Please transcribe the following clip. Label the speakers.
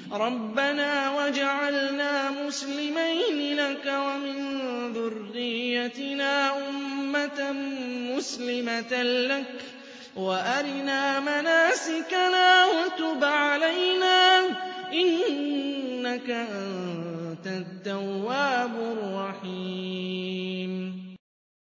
Speaker 1: رَبَّنَا وَاجْعَلْنَا مُسْلِمَيْنِ لَكَ وَمِن ذُرِّيَّتِنَا أُمَّةً مُّسْلِمَةً لَّكَ وَأَرِنَا مَنَاسِكَنَا وَتُبْ عَلَيْنَا ۖ إِنَّكَ أَنتَ التَّوَّابُ الرَّحِيمُ